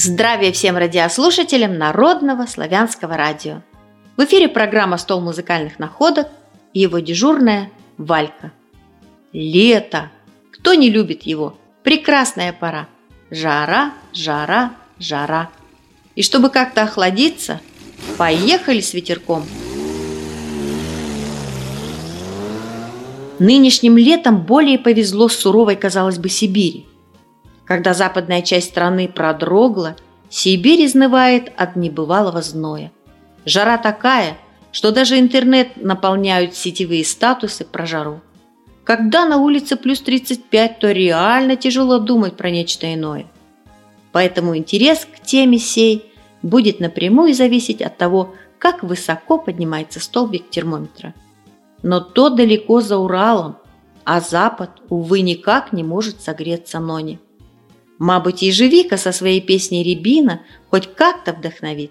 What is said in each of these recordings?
Здравия всем радиослушателям Народного славянского радио. В эфире программа «Стол музыкальных находок» и его дежурная Валька. Лето! Кто не любит его? Прекрасная пора. Жара, жара, жара. И чтобы как-то охладиться, поехали с ветерком. Нынешним летом более повезло суровой, казалось бы, Сибири. Когда западная часть страны продрогла, Сибирь изнывает от небывалого зноя. Жара такая, что даже интернет наполняют сетевые статусы про жару. Когда на улице плюс 35, то реально тяжело думать про нечто иное. Поэтому интерес к теме сей будет напрямую зависеть от того, как высоко поднимается столбик термометра. Но то далеко за Уралом, а Запад, увы, никак не может согреться ноне. Мабуть, ежевика со своей песней «Рябина» хоть как-то вдохновит.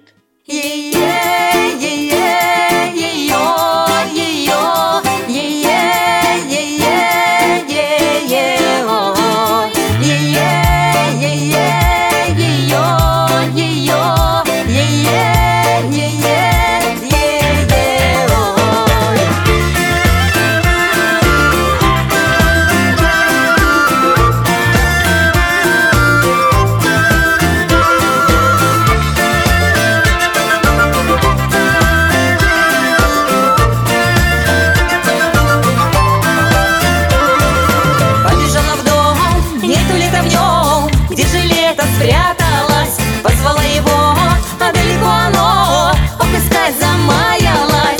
Позвала его, а далеко оно, ох, искать замаялась.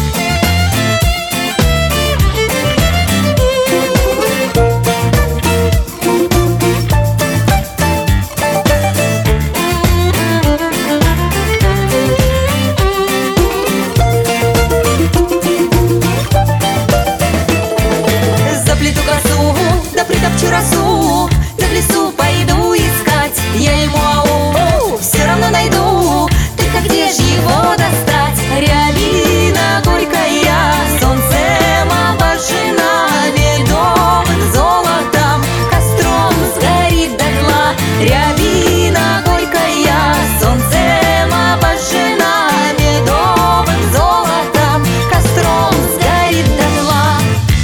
Заплету косу, да притопчу росу, да в лесу пойду искать. Я ему все равно найду, только где ж его достать? Рябина горькая, солнцем обожжена, медовым золотом, костром сгорит дотла. Рябина горькая, солнцем обожжена, медовым золотом, костром сгорит дотла.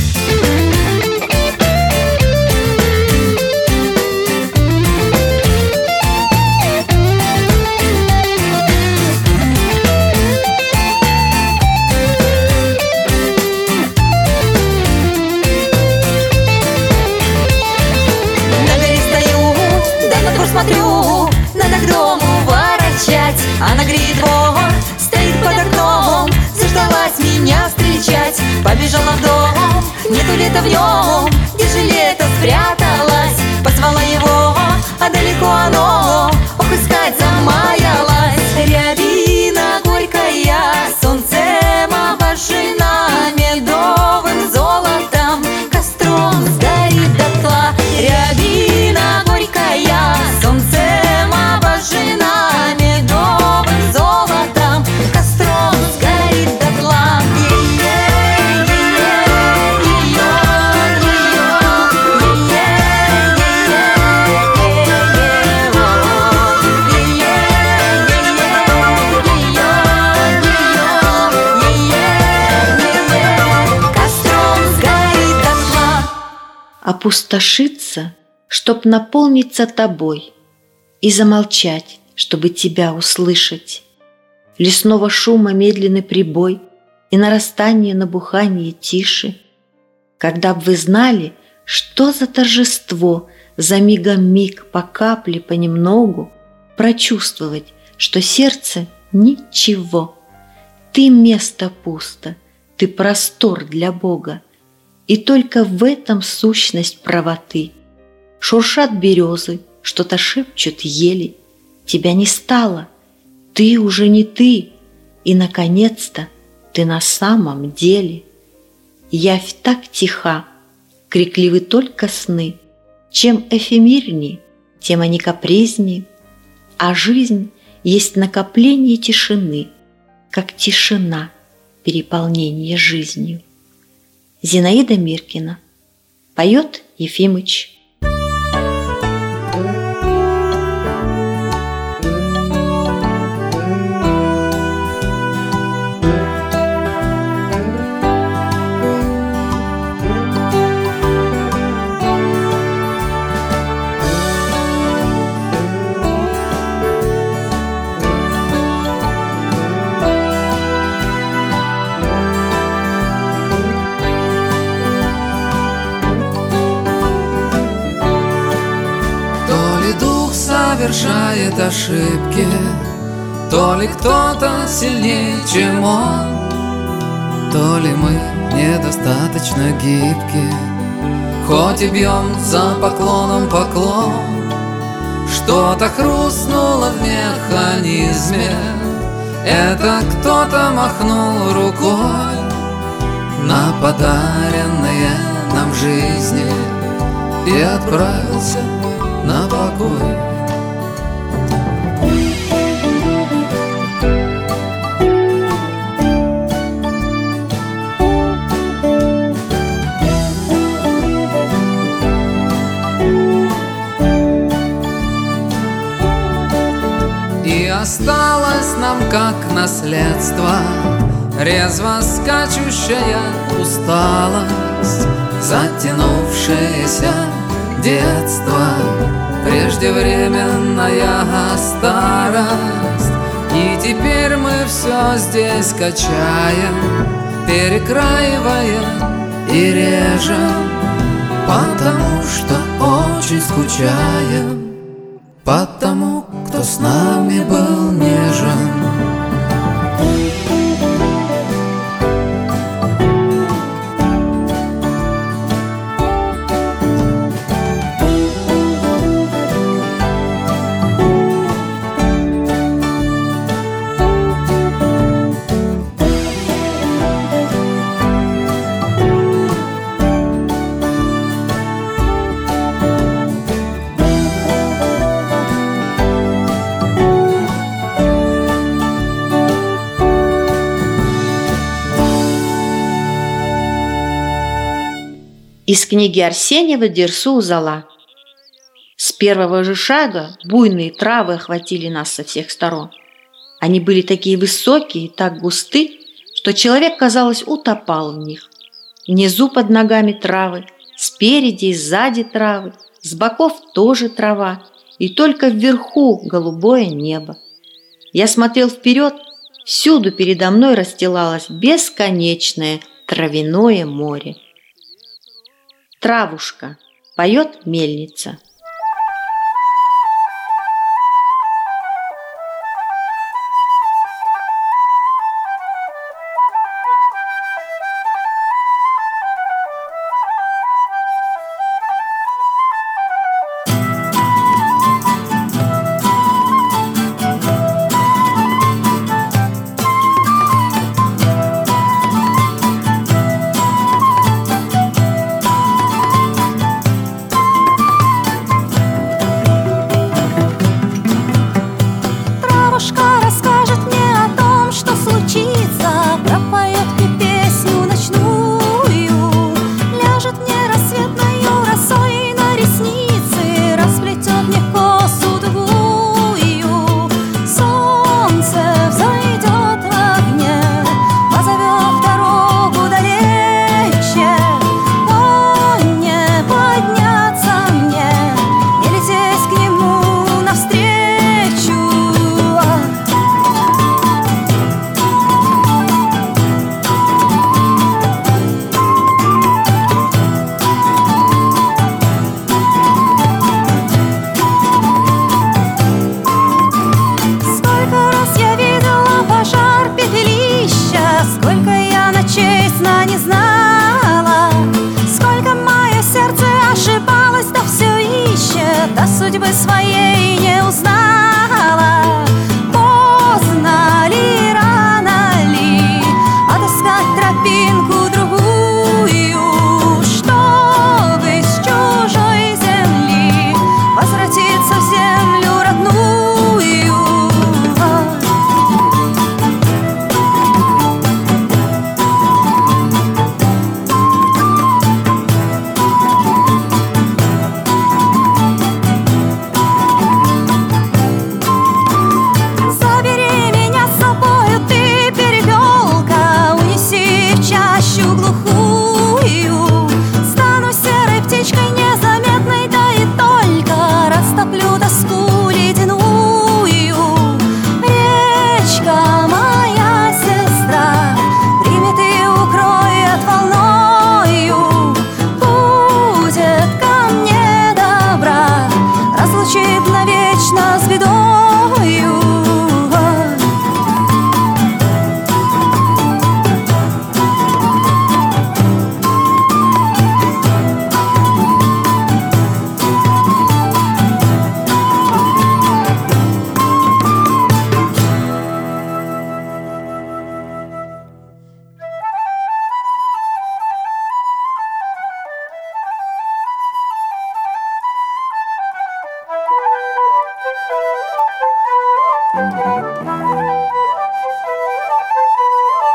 Смотрю, надо к дому ворочать, а на гряде двор стоит под окном, заждалась меня встречать. Побежала в дом, нету лета в нем, где же лето спряталась? Позвала его, а далеко оно, ох, искать замаялась. Рябина горькая, солнцем обожжена, медовым золотом, костром сгорит дотла. Рябина горькая, солнцем обожжена, медовым золотом, костром сгорит дотла. Опустошиться, чтоб наполниться тобой, и замолчать, чтобы тебя услышать. Лесного шума медленный прибой и нарастание набухания тиши. Когда б вы знали, что за торжество за мигом миг по капле понемногу прочувствовать, что сердце ничего. Ты место пусто, ты простор для Бога, и только в этом сущность правоты. Шуршат березы, что-то шепчут ели. Тебя не стало, ты уже не ты, и, наконец-то, ты на самом деле. Явь так тиха, крикливы только сны. Чем эфемерней, тем они капризней. А жизнь есть накопление тишины, как тишина переполнения жизнью. Зинаида Миркина. Поет Ефимыч. совершает ошибки, то ли кто-то сильнее, чем он, то ли мы недостаточно гибки. Хоть и бьем за поклоном поклон, что-то хрустнуло в механизме. Это кто-то махнул рукой на подаренные нам жизни и отправился на покой. И осталось нам как наследство резво скачущая усталость, затянувшееся детство, преждевременная старость. И теперь мы все здесь качаем, перекраиваем и режем, потому что очень скучаем по тому, кто с нами был нежен. Из книги Арсеньева «Дерсу Узала». С первого же шага буйные травы охватили нас со всех сторон. Они были такие высокие и так густы, что человек, казалось, утопал в них. Внизу под ногами травы, спереди и сзади травы, с боков тоже трава, и только вверху голубое небо. Я смотрел вперед, всюду передо мной расстилалось бесконечное травяное море. «Травушка», — поет мельница.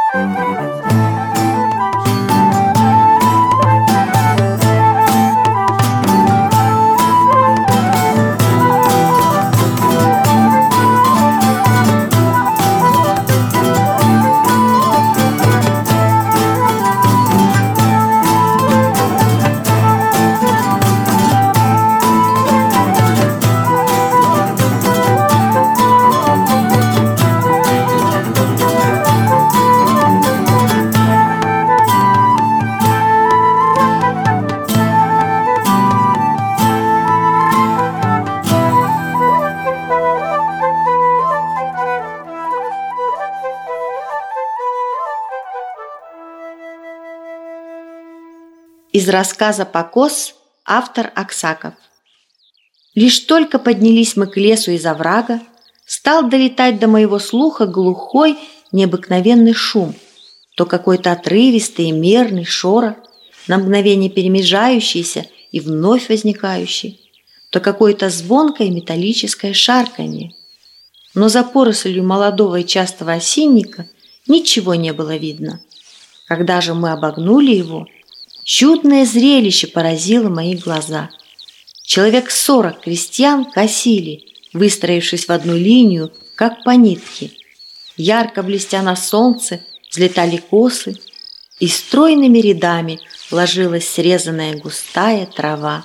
Из рассказа «Покос» автор Аксаков. Лишь только поднялись мы к лесу из оврага, стал долетать до моего слуха глухой, необыкновенный шум, то какой-то отрывистый и мерный шорох, на мгновение перемежающийся и вновь возникающий, то какое-то звонкое металлическое шарканье. Но за порослью молодого и частого осинника ничего не было видно. Когда же мы обогнули его, чудное зрелище поразило мои глаза. Человек 40 крестьян косили, выстроившись в одну линию, как по нитке. Ярко блестя на солнце, взлетали косы, и стройными рядами ложилась срезанная густая трава.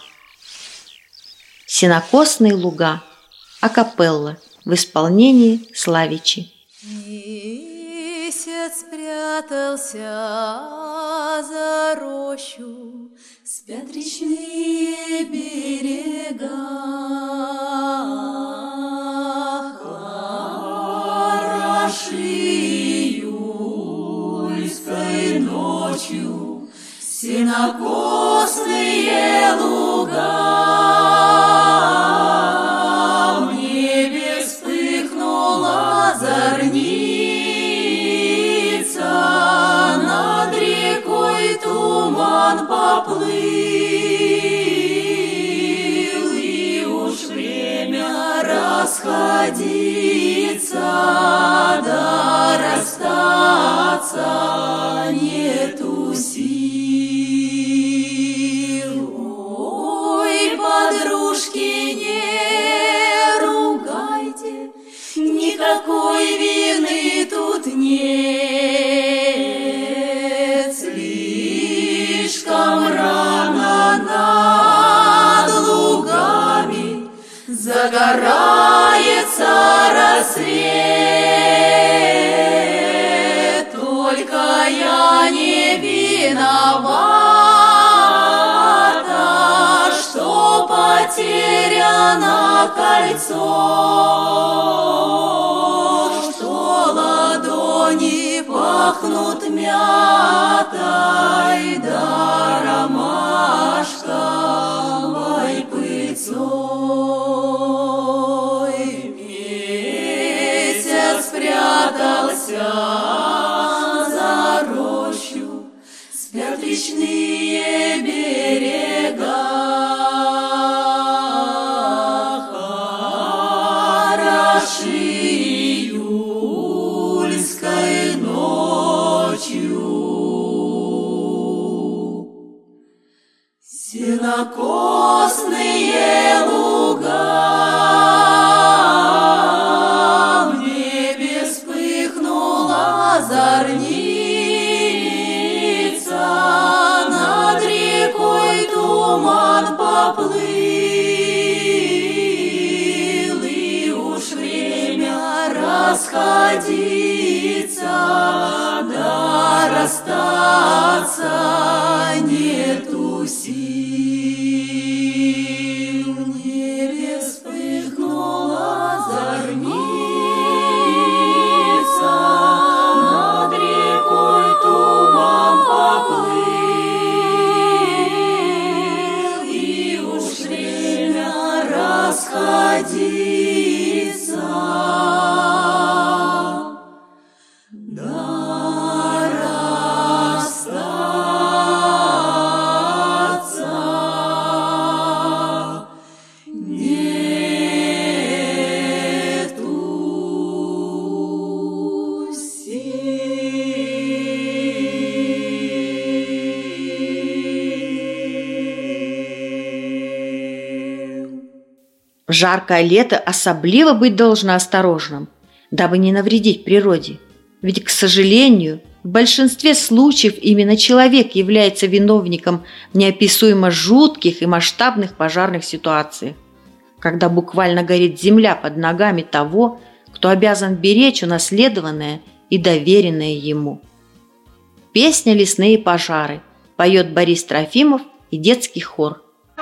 Сенокосные луга, акапелла в исполнении Славичи. Месяц спрятался за рощу, спят речные берега. Хороши июльской ночью сенокосные луга. В небе вспыхнула зорница, над рекой туман поплыл, и уж время расходиться, да расстаться нету сил. Ой, подружки, не ругайте, никакой вины тут нет. Слишком рано над лугами загорается рассвет. Только я не виновата, что потеряно кольцо, что ладони пахнут мятой да ромашковой пыльцой. Месяц спрятался за рощу, спят речные берега. Хороши июльской ночью сенокосные луга. В небе вспыхнула зорница, над рекой туман поплыл, и уж время расходиться, да расстаться нету сил. В небе вспыхнула зорница, над рекой туман поплыл, и уж время расходиться, да расстаться жаркое лето особливо быть должно осторожным, дабы не навредить природе. Ведь, к сожалению, в большинстве случаев именно человек является виновником неописуемо жутких и масштабных пожарных ситуаций, когда буквально горит земля под ногами того, кто обязан беречь унаследованное и доверенное ему. Песня «Лесные пожары» поет Борис Трофимов и детский хор.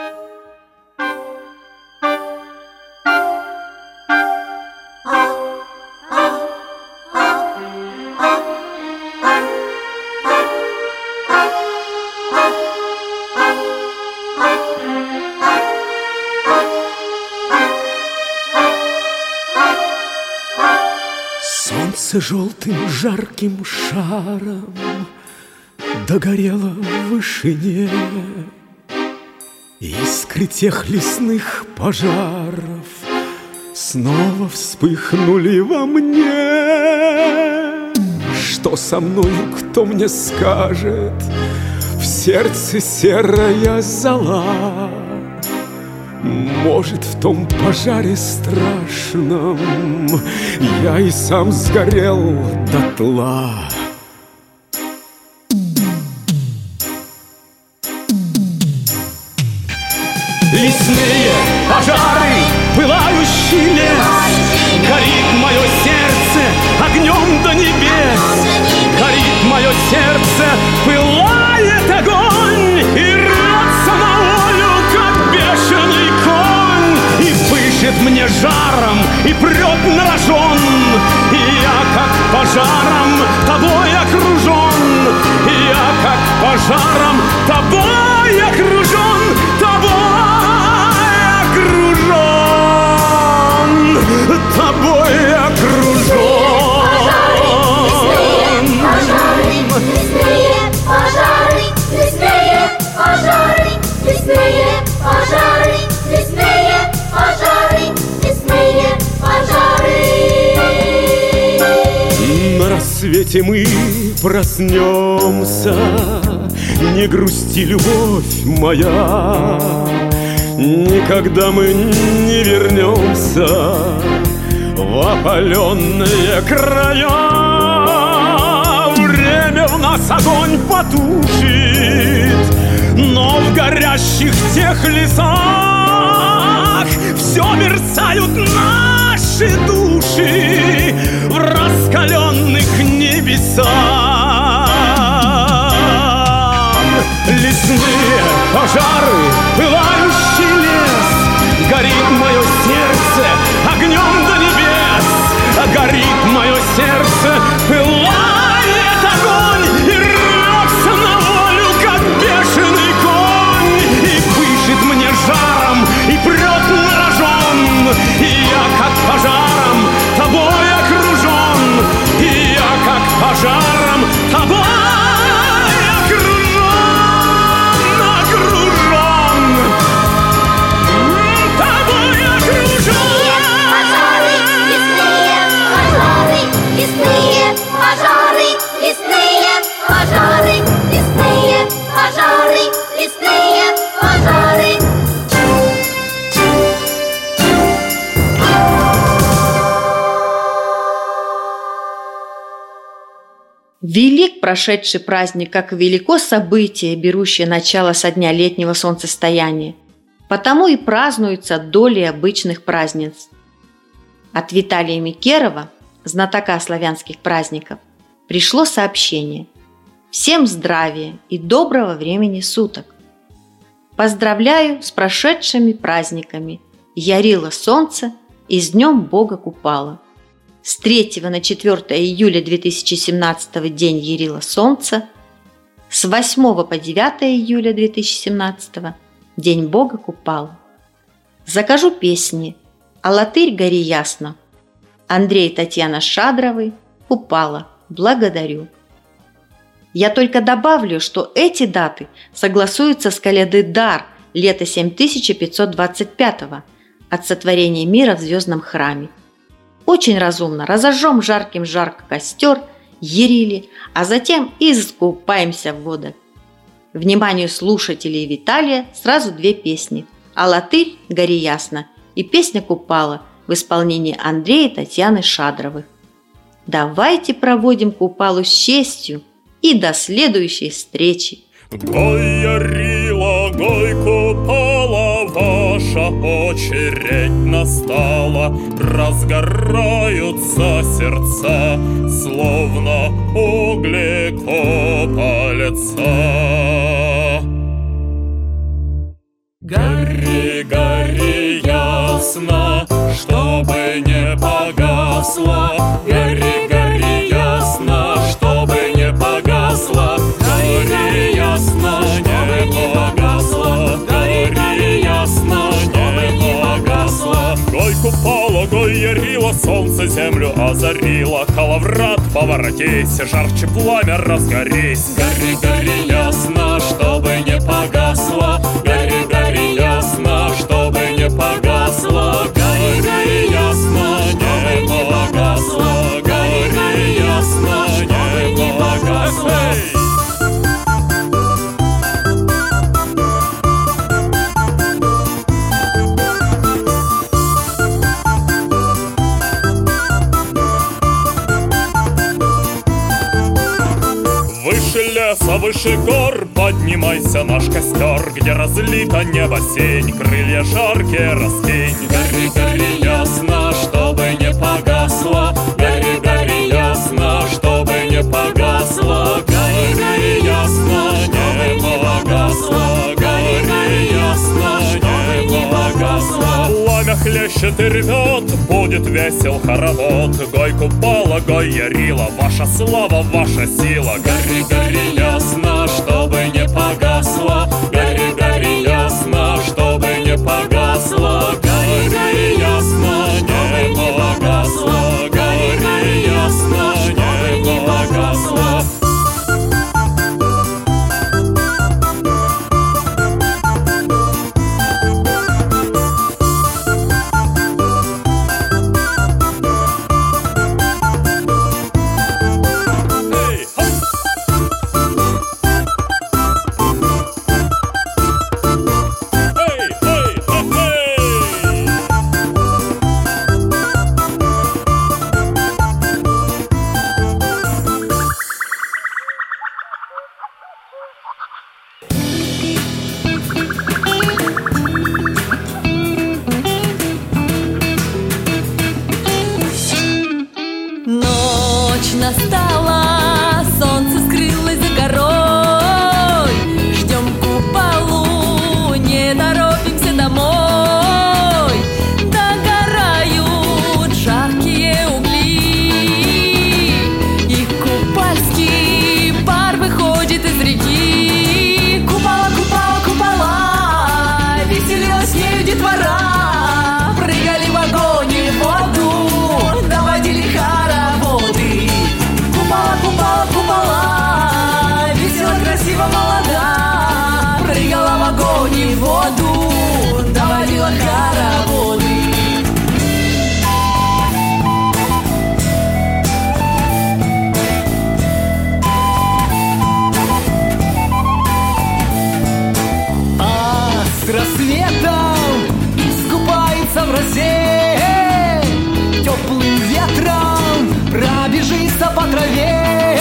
Солнце желтым жарким шаром догорело в вышине. Искры тех лесных пожаров снова вспыхнули во мне. Что со мною, кто мне скажет? В сердце серая зола. Может, в том пожаре страшном я и сам сгорел дотла. Лесные пожары, пылающий лес, горит мое сердце огнем до небес. Горит мое сердце, пылает огонь и рвется на волю, как бешеный конь, и пышет мне жаром и прет на рожон. И я как пожаром тобой окружен, и я как пожаром тобой окружен, тобой окружен. Лесные пожары, лесные пожары, лесные пожары, лесные пожары, лесные пожары. На рассвете мы проснемся, не грусти, любовь моя. Никогда мы не вернемся в опаленные края. Время в нас огонь потушит, но в горящих тех лесах все мерцают наши души в раскаленных небесах. Лесные пожары, пылающий лес, горит мое сердце огнем до небес. Горит мое сердце, пылает огонь и рвется на волю, как бешеный конь, и пышет мне жаром и прет на рожон. И я как пожаром тобой окружен, и я как пожаром тобой Велик прошедший праздник, как велико событие, берущее начало со дня летнего солнцестояния. Потому и празднуются долей обычных праздниц. От Виталия Микерова, знатока славянских праздников, пришло сообщение. Всем здравия и доброго времени суток. Поздравляю с прошедшими праздниками. Ярило солнце и с Днем Бога Купала. С 3 на 4 июля 2017 день ярило солнце, с 8 по 9 июля 2017 день Бога Купала. Закажу песни «Алатырь, гори ясно», Андрей и Татьяна Шадровы, «Купала, благодарю». Я только добавлю, что эти даты согласуются с коляды «Дар» лета 7525 от сотворения мира в звездном храме. Очень разумно разожжем жарким жарко костер, ярили, а затем и искупаемся в водах. Вниманию слушателей Виталия сразу две песни «Алатырь, гори ясно» и песня «Купала» в исполнении Андрея и Татьяны Шадровых. Давайте проводим Купалу с честью и до следующей встречи! Гой, Ярила, гой, Купала, ваша очередь настала. Разгораются сердца, словно угли копалятся. Гори, гори ясно, чтобы не погасло. Гори, гори ясно, чтобы не погасло. Гори ясно, не погасло. Гори ясно, не погасло. Гой, Купала, гой, Ярила, солнце землю озарило. Калаврат, поворотись, жарче пламя разгорись. Гори, гори ясно, чтобы не погасло. Гори, гори ясно, чтобы не погасло. Гори, гори ясно, не погасло. Гори, гори ясно, не погасло. Выше леса, выше гор, поднимайся наш костер, где разлито небо синь, крылья жаркие раскинь. Гори, гори ясно, чтобы не погасло. Гори, гори ясно, чтобы не погасло. Гори, гори ясно, не погасло. Гори, гори ясно, не погасло. Пламя хлещет и рвет, будет весел хоровод. Гой, Купала, гой, Ярила, ваша слава, ваша сила. Гори, гори ясно, чтобы не погасло. Гори, гори ясно, чтобы не погасло. Гори, гори ясно, не погасло. Гори, гори ясно, не погасло. Ночь настала, солнце скрылось за горой. Ждем Купалу, не торопимся домой. Догорают жаркие угли, и купальский пар выходит из реки. Купала, Купала, Купала, веселилась с нею детвора. Прыгали в огонь и в воду, доводили хороводы. Купала, Купала, Купала, весела, красиво, молода. Прыгала в огонь и в воду, доводила хороводы. А с рассветом искупается в росе, теплым ветром пробежится по траве.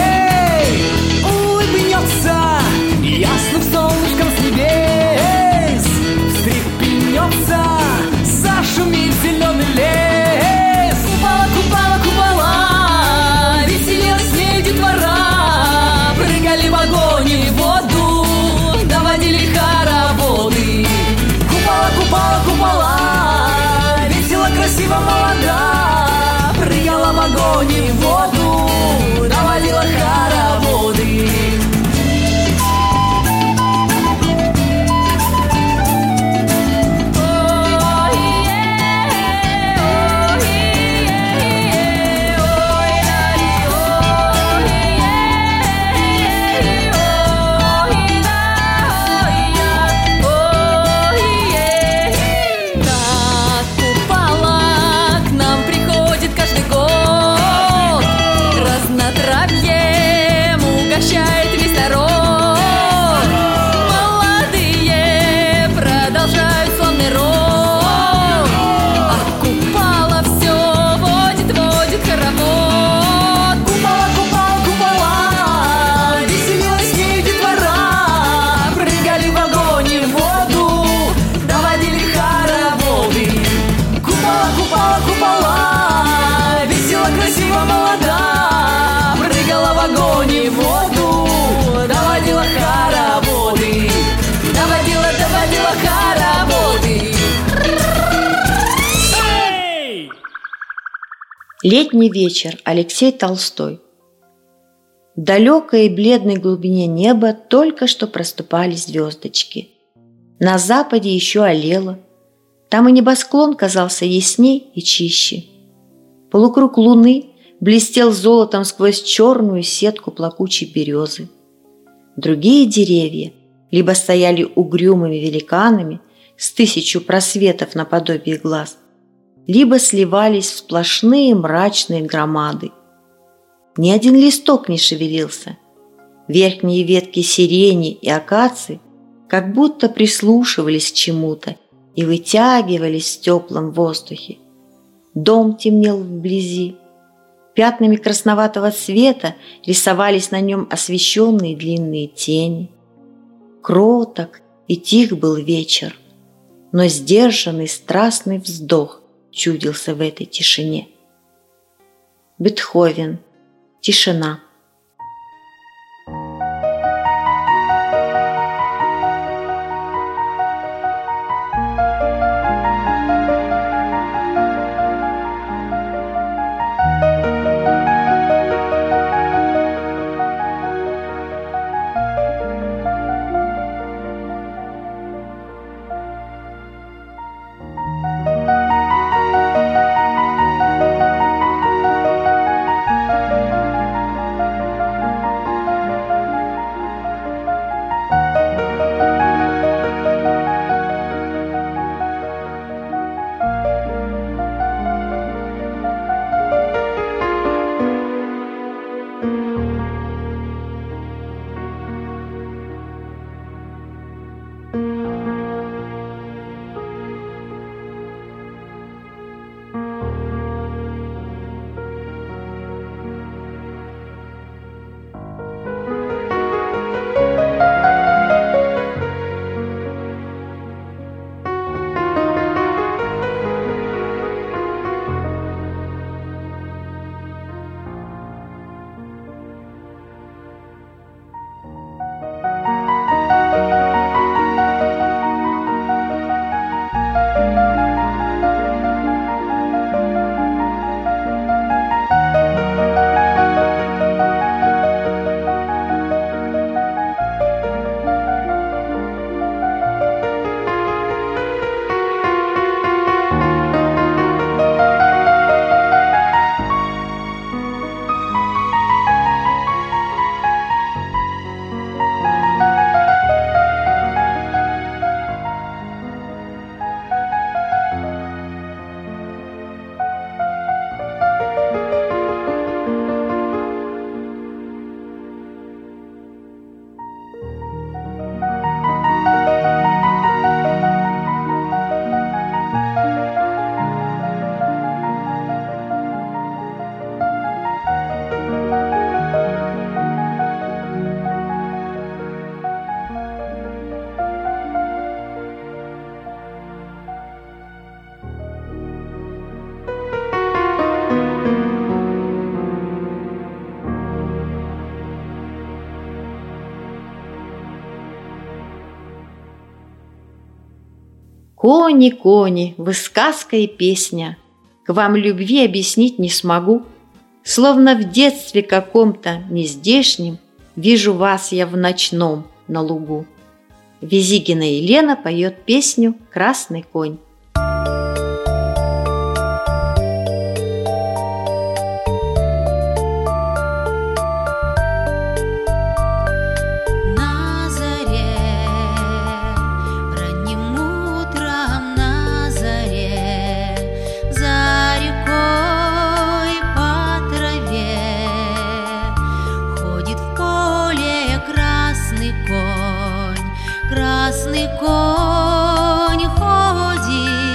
Улыбнется ясным солнышком с небес, встрепенется, зашумит зеленый лес. Купала, Купала, Купала, веселилась с ней детвора. Прыгали в огонь и в воду, доводили хороводы. Купала, Купала, Купала, весела, красиво, молода. Прыгала в огонь и в воду, доводила хороводы. Так Купала к нам приходит каждый год. Летний вечер. Алексей Толстой. В далекой и бледной глубине неба только что проступали звездочки. На западе еще алело. Там и небосклон казался ясней и чище. Полукруг луны блестел золотом сквозь черную сетку плакучей березы. Другие деревья либо стояли угрюмыми великанами с 1000 просветов наподобие глаз, либо сливались в сплошные мрачные громады. Ни один листок не шевелился. Верхние ветки сирени и акации как будто прислушивались к чему-то и вытягивались в теплом воздухе. Дом темнел вблизи. Пятнами красноватого цвета рисовались на нем освещенные длинные тени. Кроток и тих был вечер, но сдержанный страстный вздох чудился в этой тишине. Бетховен. Тишина. Кони, кони, вы сказка и песня, к вам любви объяснить не смогу. Словно в детстве каком-то нездешнем вижу вас я в ночном на лугу. Визигина Елена поет песню «Красный конь». Красный конь ходит,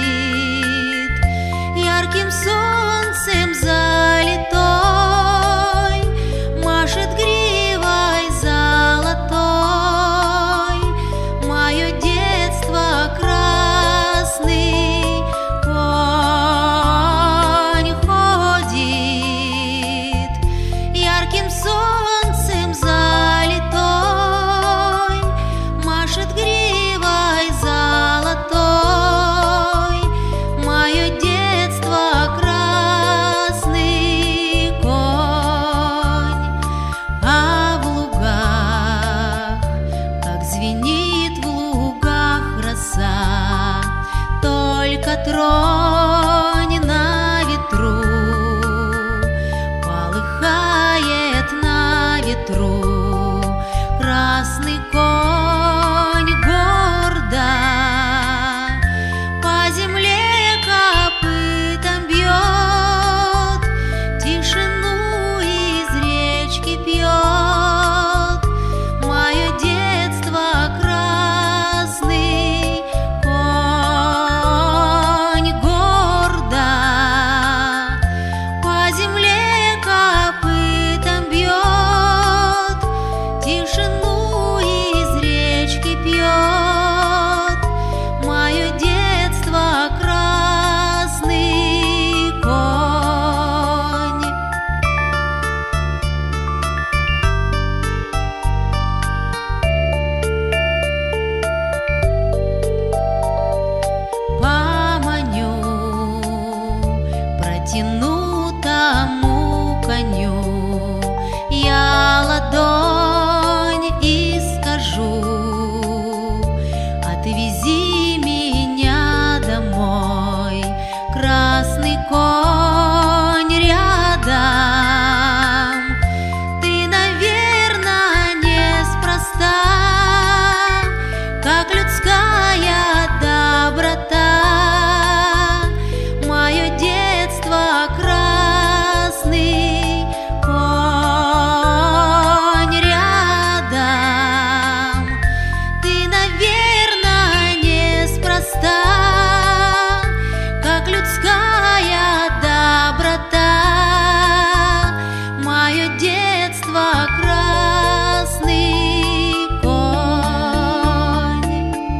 ярким солнцем залитой, машет гривой золотой. Мое детство красный конь ходит, ярким солнцем залитой, машет гривой золотой. тронь на ветру, полыхает на ветру красный конь гордо, по земле копытом бьет, тишину из речки пьет. Мое детство красный конь гордо, по земле копытом бьет, тишину из речки пьет. Мое детство красный конь. Поманю, протяну тому коню я ладонь и скажу: отвези меня домой, красный конь рядом. Ты, наверное, неспроста, как людская доброта. Мое детство красный конь рядом. Ты, наверное, неспроста, как людская доброта. Мое детство красный конь.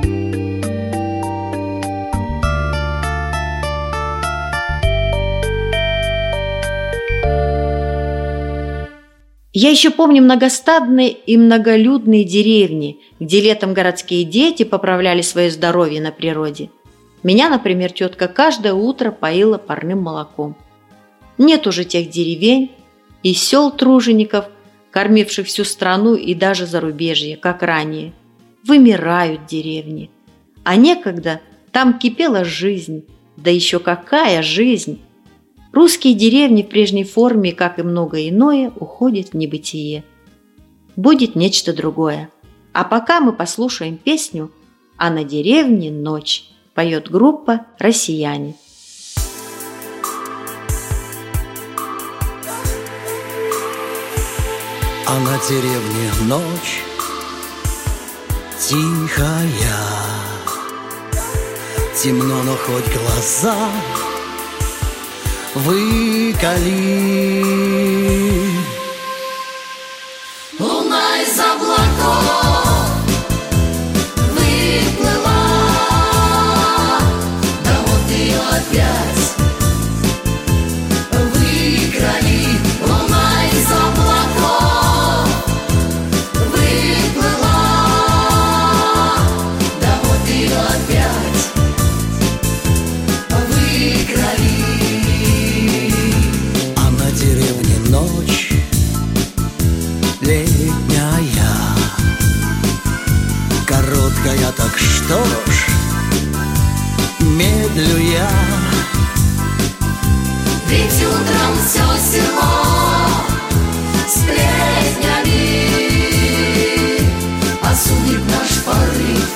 Я еще помню многостадные и многолюдные деревни, где летом городские дети поправляли свое здоровье на природе. Меня, например, тетка каждое утро поила парным молоком. Нет уже тех деревень и сел тружеников, кормивших всю страну и даже зарубежье, как ранее. Вымирают деревни. А некогда там кипела жизнь, да еще какая жизнь! Русские деревни в прежней форме, как и многое иное, уходят в небытие. Будет нечто другое. А пока мы послушаем песню «А на деревне ночь», поет группа «Россияне». А на деревне ночь тихая, темно, но хоть глаза выколи. Луна из облаков выплыла, да вот и опять выкрали. Луна из облаков выплыла, да вот и опять выкрали. А на деревне ночь летняя, короткая, так что ж, медлю я. Ведь утром все село сплетнями осудит наш порыв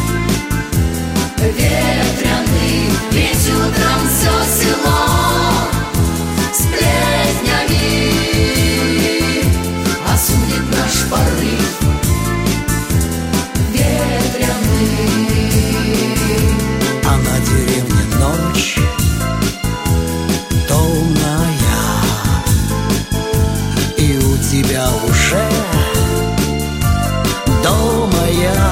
ветряный. Ведь утром все село сплетнями осудит наш порыв ветряный. А на деревне ночь томная, и у тебя уже дома я.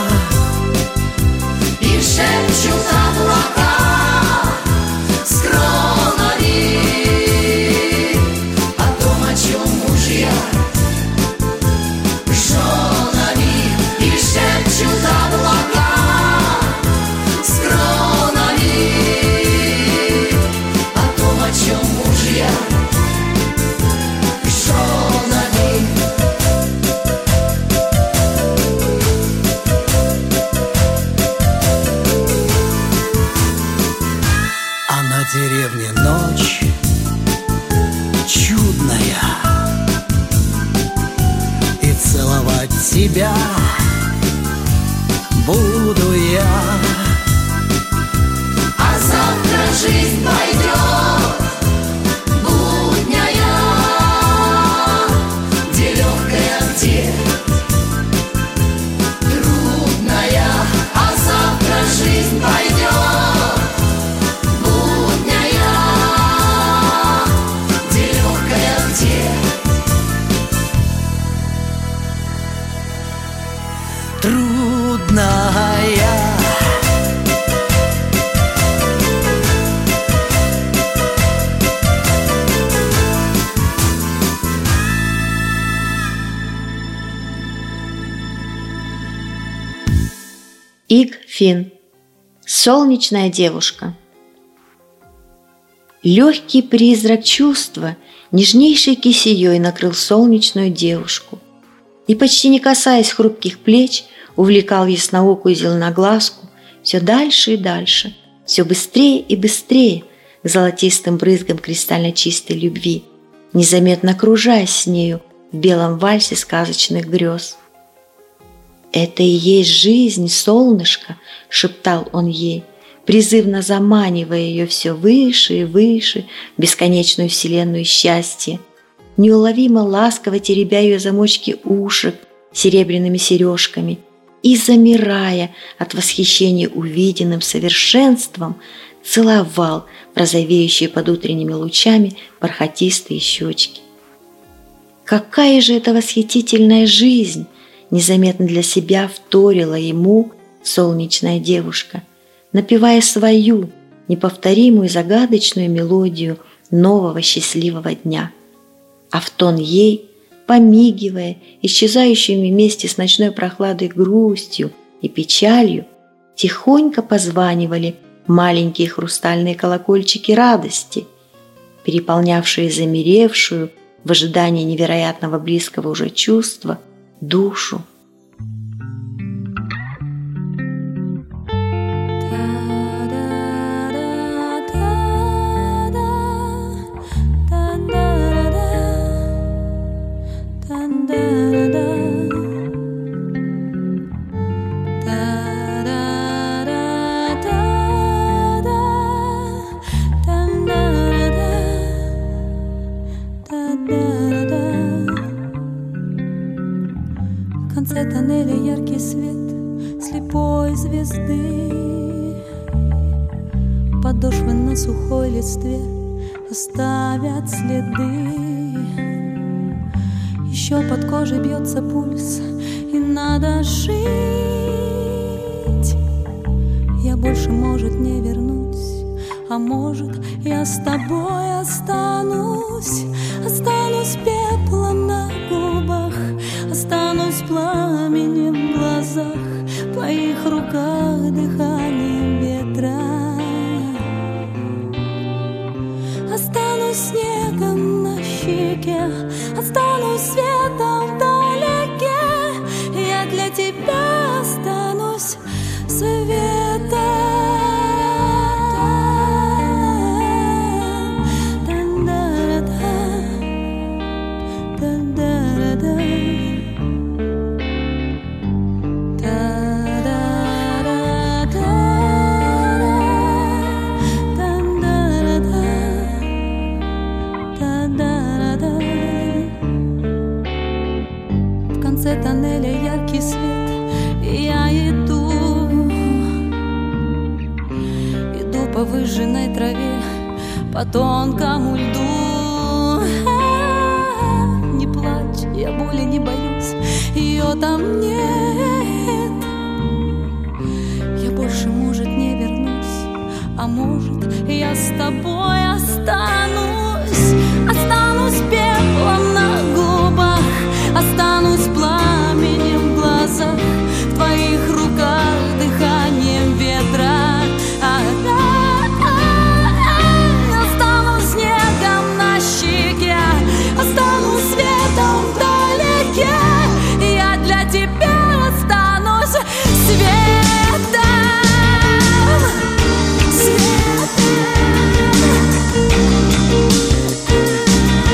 И шепчут облака с кронами о том, о чем мужья целовать тебя буду я. А завтра жизнь пойдет будняя, где легкая, где трудная. А завтра жизнь пойдет будняя, где легкая, где трудная. Иг Фин. Солнечная девушка. Легкий призрак чувства нежнейшей кисеей накрыл солнечную девушку и, почти не касаясь хрупких плеч, увлекал ясноокую зеленоглазку все дальше и дальше, все быстрее и быстрее к золотистым брызгам кристально чистой любви, незаметно кружаясь с нею в белом вальсе сказочных грез. «Это и есть жизнь, солнышко!» — шептал он ей, призывно заманивая ее все выше и выше в бесконечную вселенную счастья, неуловимо ласково теребя ее замочки ушек серебряными сережками и, замирая от восхищения увиденным совершенством, целовал розовеющие под утренними лучами бархатистые щечки. Какая же это восхитительная жизнь! Незаметно для себя вторила ему солнечная девушка, напевая свою неповторимую загадочную мелодию нового счастливого дня. А в тон ей, помигивая исчезающими вместе с ночной прохладой грустью и печалью, тихонько позванивали маленькие хрустальные колокольчики радости, переполнявшие замеревшую в ожидании невероятного близкого уже чувства душу. В конце тоннеля яркий свет слепой звезды, подошвы на сухой листве оставят следы. Еще под кожей бьется пульс, и надо жить. Я больше, может, не вернусь, а может, я с тобой останусь. Останусь пеплом на губах, останусь пламенем в глазах, в твоих руках дыханием ветра. Останусь снегом на щеке, останусь светом вдалеке. Я для тебя останусь светом. В конце тоннеля яркий свет, и я иду по выжженной траве, по тонкому льду. Не плачь, я боли не боюсь, ее там нет. Я больше, может, не вернусь, а может, я с тобой останусь. Останусь пеплом на губах, останусь пламенем в глазах, в твоих руках дыханием ветра. Останусь снегом на щеке, останусь светом вдалеке. Я для тебя останусь светом. Светом.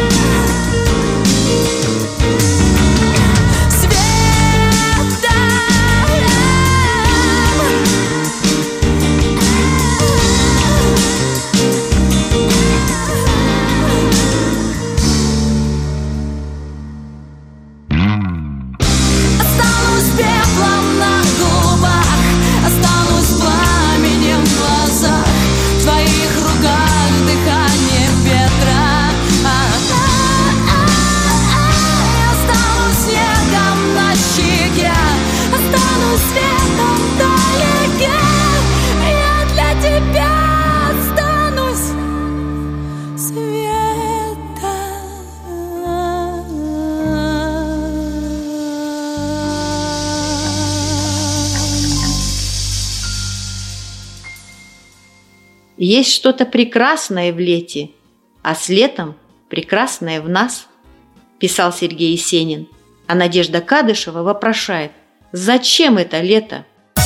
Есть что-то прекрасное в лете, а с летом прекрасное в нас, писал Сергей Есенин. А Надежда Кадышева вопрошает: зачем это лето?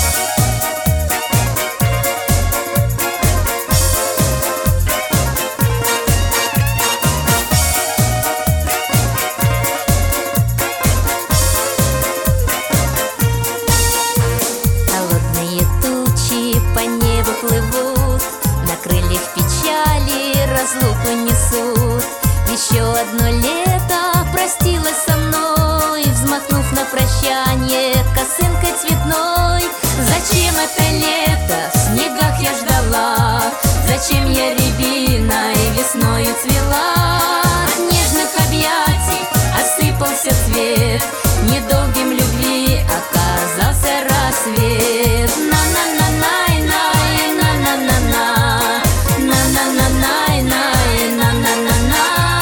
Холодные тучи по небу плывут, на крыльях печали разлуку несут. Еще одно лето простилось со мной, взмахнув на прощание косынкой цветной. Зачем это лето? В снегах я ждала. Зачем я рябиной весною цвела? От нежных объятий осыпался цвет, недолгим любви оказался рассвет. На-на-на-най-най, на-на-на-на, на-на-на-най-най, на-на-на-на,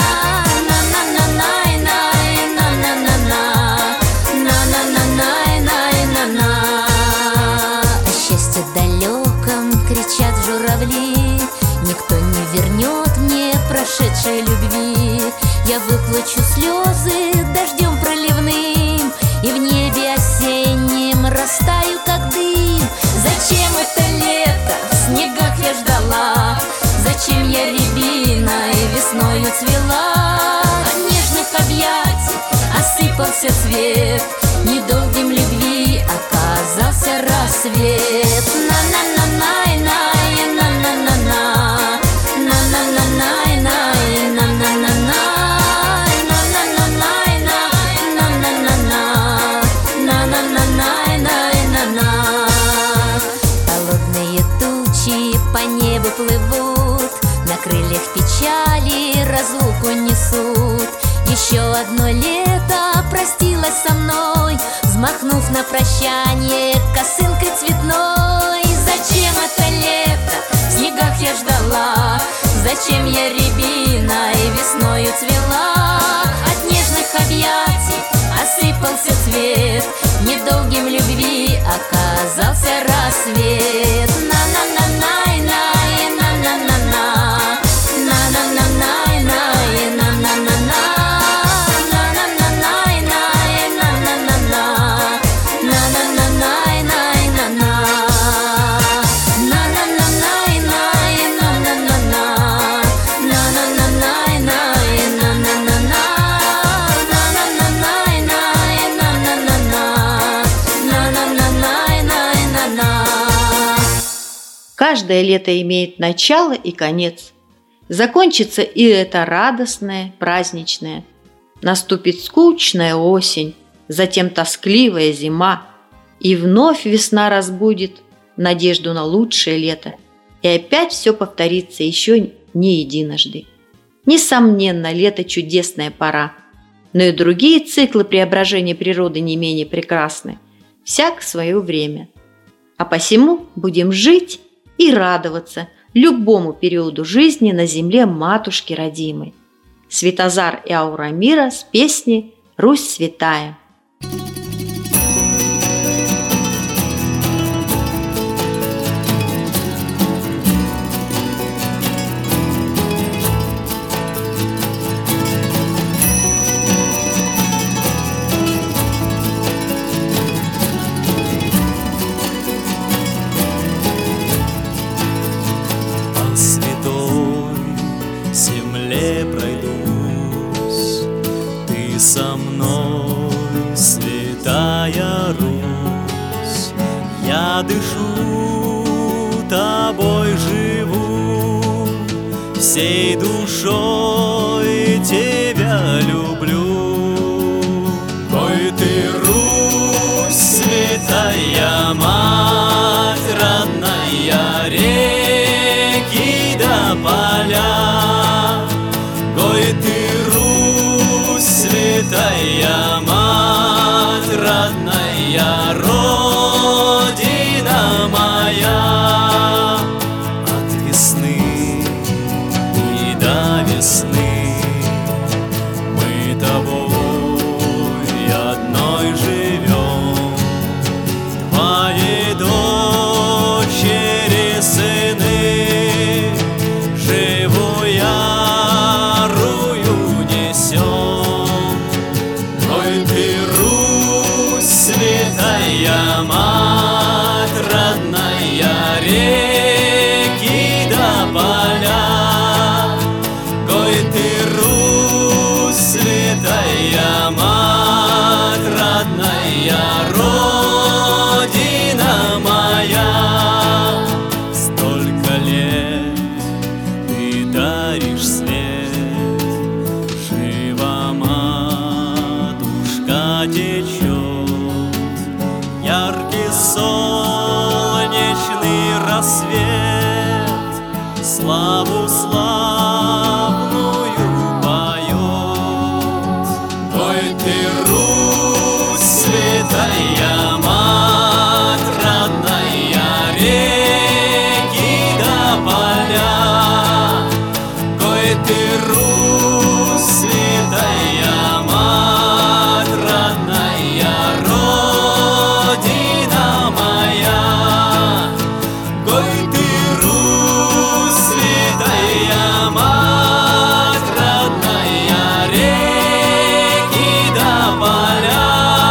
на-на-на-най-най, на-на-на-на, на-на-на-най-най-на-на. О счастье далеком кричат журавли, никто не вернет мне прошедшей любви. Я выплачу слезы дождем проливным, и в небе осеннем растаю, как дым. Зачем это лето? В снегах я ждала. Зачем я рябиной весною цвела? От нежных объятий осыпался цвет, недолгим любви оказался рассвет. На-на-на-най-най, на-на-на-на, на-на-на-най-най, на-на-на-на, на-на-на-най-най, на-на-на-на, на-на-на-най-най-на-на. Холодные тучи по небу плывут, на крыльях печали разлуку несут. Еще одно лето простилось со мной, взмахнув на прощание косынкой цветной. Зачем это лето? В снегах я ждала. Зачем я рябиной весною цвела? От нежных объятий осыпался цвет, недолгим любви оказался рассвет. На-на-на-най-най, на-на-на-на, на-на-на-най-най, на-на-на-на, на-на-на-най-най, на-на-на-на, на-на-на-най-най-на-на, на-на-на-най-най, на-на-на-на, на-на-на-най-най, на-на-на-на, на-на-на-най-най-на-на-на. Каждое лето имеет начало и конец. Закончится и это радостное, праздничное. Наступит скучная осень, затем тоскливая зима, и вновь весна разбудит надежду на лучшее лето. И опять все повторится еще не единожды. Несомненно, лето – чудесная пора, но и другие циклы преображения природы не менее прекрасны, всяк в свое время. А посему будем жить и радоваться любому периоду жизни на земле матушки родимой. Светозар и Аурамира с песней «Русь святая». Земле пройдусь, ты со мной, святая Русь. Я дышу, тобой живу, всей душой тебя люблю. Ой, ты, Русь, святая мать родная, реки да поля. Ой, ты, Русь, святая мать родная, родина моя. От весны и до весны святая мать родная, реки да поля. Гой ты, Русь, святая мать родная, родина моя. Столько лет ты даришь свет, жива матушка течет, яркий солнечный рассвет, славу славную поет. Ой ты, Русь, святая мать родная, реки да поля. Ой ты, Русь, святая мать родная, родина моя. Ой ты, Русь, святая мать родная, реки да поля.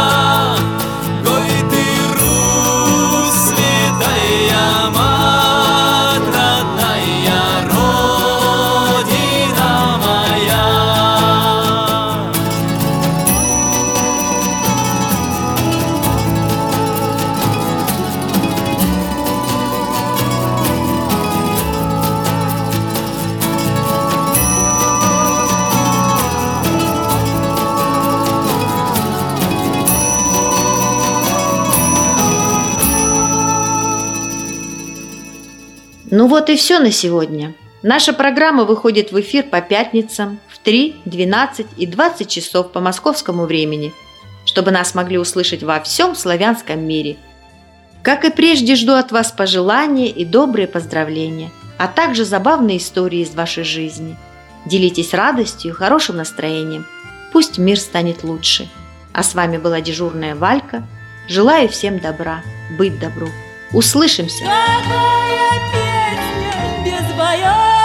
Ой ты, Русь, святая мать родная, родина моя. Ну вот и все на сегодня. Наша программа выходит в эфир по пятницам в 3, 12 и 20 часов по московскому времени, чтобы нас могли услышать во всем славянском мире. Как и прежде, жду от вас пожелания и добрые поздравления, а также забавные истории из вашей жизни. Делитесь радостью и хорошим настроением. Пусть мир станет лучше. А с вами была дежурная Валька. Желаю всем добра, быть добру. Услышимся! Какая песня без боя.